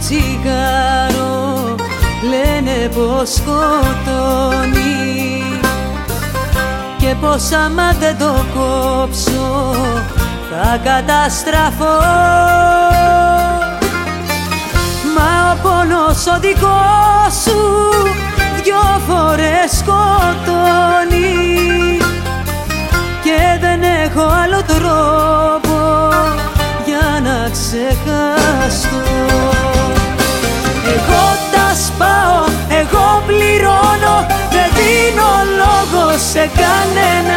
τσιγάρο λένε πως σκοτώνει και πως άμα δεν το κόψω θα καταστραφώ. Μα ο πόνος ο δικός σου δυο φορές σκοτώνει και δεν έχω άλλο τρόπο για να ξεχαστώ. Εγώ τα σπάω, εγώ πληρώνω, δεν δίνω λόγο σε κανένα.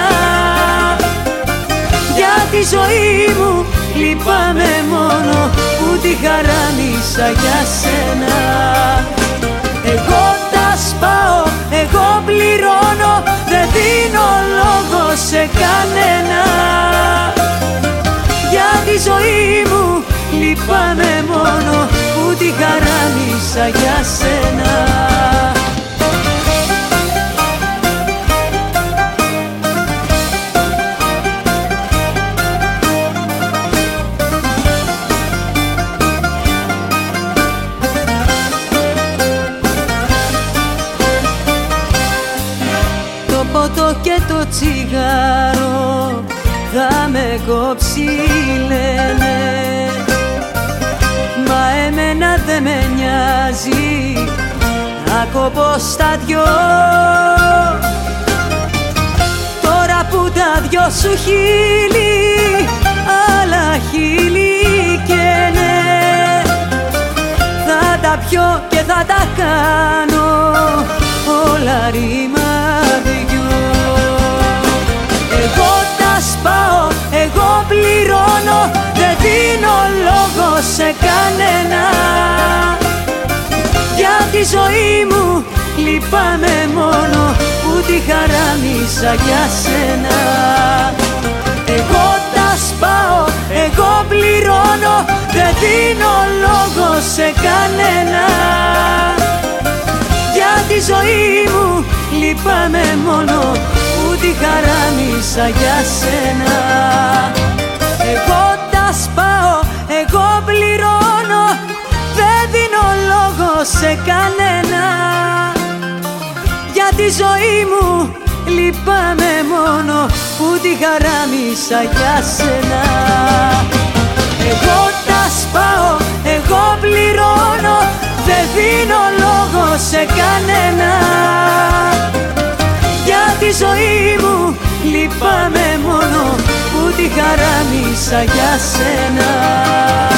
Για τη ζωή μου λυπάμαι μόνο που τη χαράνισα για σένα. Εγώ τα σπάω, εγώ πληρώνω, δεν δίνω λόγο σε κανένα. Για τη ζωή μου λυπάμαι μόνο που τη χαράνισα για σένα. Το ποτό και το τσιγάρο θα με κόψει λένε, μα εμένα δεν με νοιάζει να κόβω στα δυο. Τώρα που τα δυο σου χείλη άλλα χείλη καίνε, θα τα πιω και θα τα κάνω όλα ρήμα δυο. Εγώ τα σπάω, εγώ πληρώνω, δεν δίνω λόγο σε κανένα. Για τη ζωή μου λυπάμαι μόνο που τη χαράνισα για σένα. Εγώ τα σπάω, εγώ πληρώνω, δεν δίνω λόγο σε κανένα. Για τη ζωή μου λυπάμαι μόνο που τη χαράνισα για σένα. Εγώ τα σπάω, εγώ πληρώνω, δεν δίνω λόγο σε κανένα. Για τη ζωή μου λυπάμαι μόνο που τη χαράνισα για σένα. Εγώ τα σπάω, εγώ πληρώνω, δεν δίνω λόγο σε κανένα. Για τη ζωή μου λυπάμαι μόνο που τη χαράνισα για σένα.